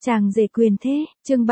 Chàng rể quyền thế, chương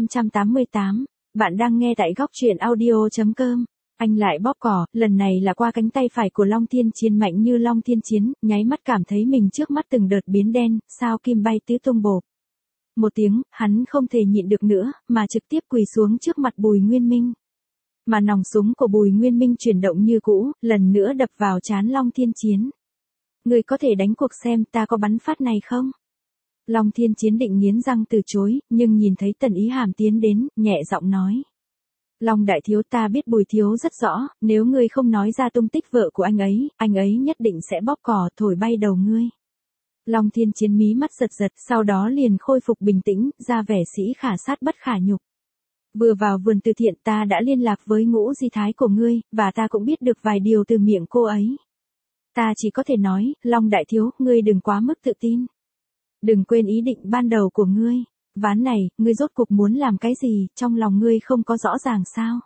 3588, bạn đang nghe tại góc truyện audio.com. Anh lại bóp cỏ, lần này là qua cánh tay phải của Long Thiên Chiến mạnh như Long Thiên Chiến, nháy mắt cảm thấy mình trước mắt từng đợt biến đen, sao kim bay tứ tung bộp. Một tiếng, hắn không thể nhịn được nữa, mà trực tiếp quỳ xuống trước mặt Bùi Nguyên Minh. Mà nòng súng của Bùi Nguyên Minh chuyển động như cũ, lần nữa đập vào trán Long Thiên Chiến. Người có thể đánh cuộc xem ta có bắn phát này không? Long Thiên Chiến định nghiến răng từ chối, nhưng nhìn thấy Tần Ý Hàm tiến đến, nhẹ giọng nói. Long đại thiếu, ta biết Bùi thiếu rất rõ, nếu ngươi không nói ra tung tích vợ của anh ấy nhất định sẽ bóp cò thổi bay đầu ngươi. Long Thiên Chiến mí mắt giật giật, sau đó liền khôi phục bình tĩnh, ra vẻ sĩ khả sát bất khả nhục. Vừa vào vườn từ thiện ta đã liên lạc với Ngũ Di Thái của ngươi, và ta cũng biết được vài điều từ miệng cô ấy. Ta chỉ có thể nói, Long đại thiếu, ngươi đừng quá mức tự tin. Đừng quên ý định ban đầu của ngươi. Ván này, ngươi rốt cuộc muốn làm cái gì, trong lòng ngươi không có rõ ràng sao?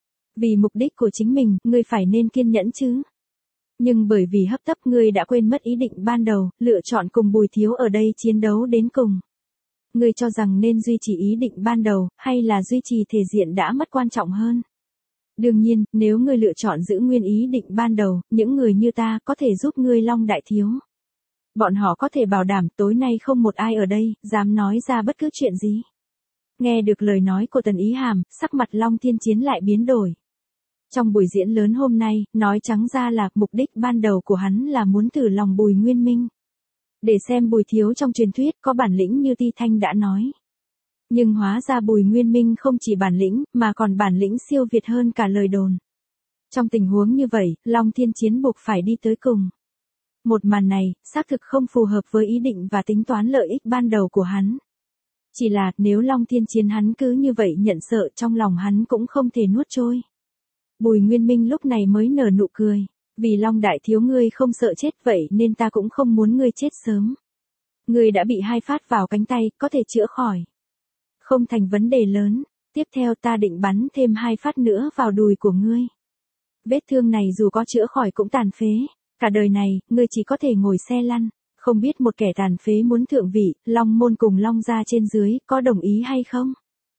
Vì mục đích của chính mình, ngươi phải nên kiên nhẫn chứ. Nhưng bởi vì hấp tấp ngươi đã quên mất ý định ban đầu, lựa chọn cùng Bùi thiếu ở đây chiến đấu đến cùng. Ngươi cho rằng nên duy trì ý định ban đầu, hay là duy trì thể diện đã mất quan trọng hơn? Đương nhiên, nếu ngươi lựa chọn giữ nguyên ý định ban đầu, những người như ta có thể giúp ngươi Long đại thiếu. Bọn họ có thể bảo đảm tối nay không một ai ở đây, dám nói ra bất cứ chuyện gì. Nghe được lời nói của Tần Ý Hàm, sắc mặt Long Thiên Chiến lại biến đổi. Trong buổi diễn lớn hôm nay, nói trắng ra là mục đích ban đầu của hắn là muốn thử lòng Bùi Nguyên Minh. Để xem Bùi thiếu trong truyền thuyết có bản lĩnh như Ti Thanh đã nói. Nhưng hóa ra Bùi Nguyên Minh không chỉ bản lĩnh, mà còn bản lĩnh siêu việt hơn cả lời đồn. Trong tình huống như vậy, Long Thiên Chiến buộc phải đi tới cùng. Một màn này, xác thực không phù hợp với ý định và tính toán lợi ích ban đầu của hắn. Chỉ là, nếu Long Thiên Chiến hắn cứ như vậy nhận sợ trong lòng hắn cũng không thể nuốt trôi. Bùi Nguyên Minh lúc này mới nở nụ cười. Vì Long đại thiếu ngươi không sợ chết vậy nên ta cũng không muốn ngươi chết sớm. Ngươi đã bị 2 phát vào cánh tay, có thể chữa khỏi. Không thành vấn đề lớn, tiếp theo ta định bắn thêm 2 phát nữa vào đùi của ngươi. Vết thương này dù có chữa khỏi cũng tàn phế. Cả đời này, ngươi chỉ có thể ngồi xe lăn, không biết một kẻ tàn phế muốn thượng vị, Long môn cùng Long gia trên dưới, có đồng ý hay không?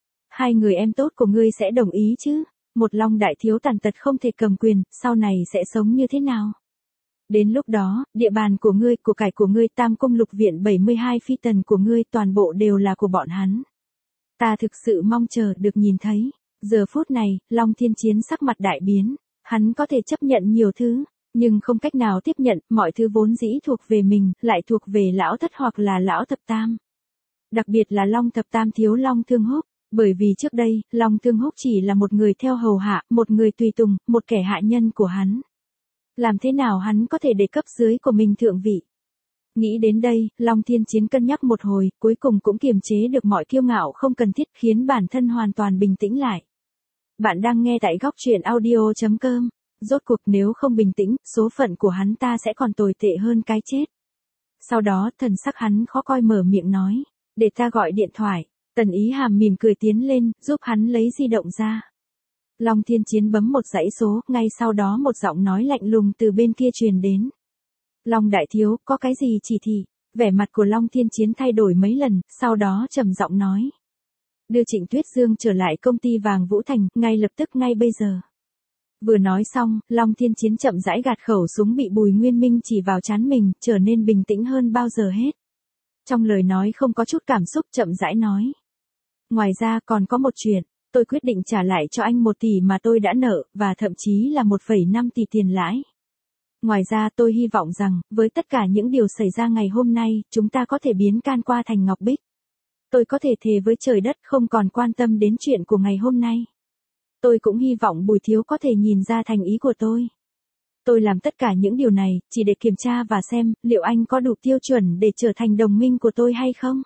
2 người em tốt của ngươi sẽ đồng ý chứ? Một Long đại thiếu tàn tật không thể cầm quyền, sau này sẽ sống như thế nào? Đến lúc đó, địa bàn của ngươi, của cải của ngươi, Tam cung lục viện 72 phi tần của ngươi, toàn bộ đều là của bọn hắn. Ta thực sự mong chờ được nhìn thấy. Giờ phút này, Long Thiên Chiến sắc mặt đại biến, hắn có thể chấp nhận nhiều thứ. Nhưng không cách nào tiếp nhận, mọi thứ vốn dĩ thuộc về mình, lại thuộc về lão thất hoặc là lão thập tam. Đặc biệt là Long thập tam thiếu Long Thương Húc, bởi vì trước đây, Long Thương Húc chỉ là một người theo hầu hạ, một người tùy tùng, một kẻ hạ nhân của hắn. Làm thế nào hắn có thể để cấp dưới của mình thượng vị? Nghĩ đến đây, Long Thiên Chiến cân nhắc một hồi, cuối cùng cũng kiềm chế được mọi kiêu ngạo không cần thiết khiến bản thân hoàn toàn bình tĩnh lại. Bạn đang nghe tại góc truyện audio.com. Rốt cuộc nếu không bình tĩnh, số phận của hắn ta sẽ còn tồi tệ hơn cái chết. Sau đó, thần sắc hắn khó coi mở miệng nói, để ta gọi điện thoại. Tần Ý Hàm mỉm cười tiến lên, giúp hắn lấy di động ra. Long Thiên Chiến bấm một dãy số, ngay sau đó một giọng nói lạnh lùng từ bên kia truyền đến. Long đại thiếu, có cái gì chỉ thị? Vẻ mặt của Long Thiên Chiến thay đổi mấy lần, sau đó trầm giọng nói. Đưa Trịnh Tuyết Dương trở lại công ty vàng Vũ Thành, ngay lập tức ngay bây giờ. Vừa nói xong, Long Thiên Chiến chậm rãi gạt khẩu súng bị Bùi Nguyên Minh chỉ vào trán mình, trở nên bình tĩnh hơn bao giờ hết. Trong lời nói không có chút cảm xúc, chậm rãi nói. Ngoài ra còn có một chuyện, tôi quyết định trả lại cho anh 1 tỷ mà tôi đã nợ, và thậm chí là 1,5 tỷ tiền lãi. Ngoài ra tôi hy vọng rằng, với tất cả những điều xảy ra ngày hôm nay, chúng ta có thể biến can qua thành ngọc bích. Tôi có thể thề với trời đất không còn quan tâm đến chuyện của ngày hôm nay. Tôi cũng hy vọng Bùi thiếu có thể nhìn ra thành ý của tôi. Tôi làm tất cả những điều này, chỉ để kiểm tra và xem, liệu anh có đủ tiêu chuẩn để trở thành đồng minh của tôi hay không?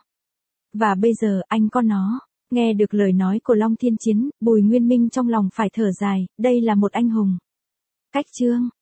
Và bây giờ, anh có nó. Nghe được lời nói của Long Thiên Chiến, Bùi Nguyên Minh trong lòng phải thở dài, đây là một anh hùng. Cách chương.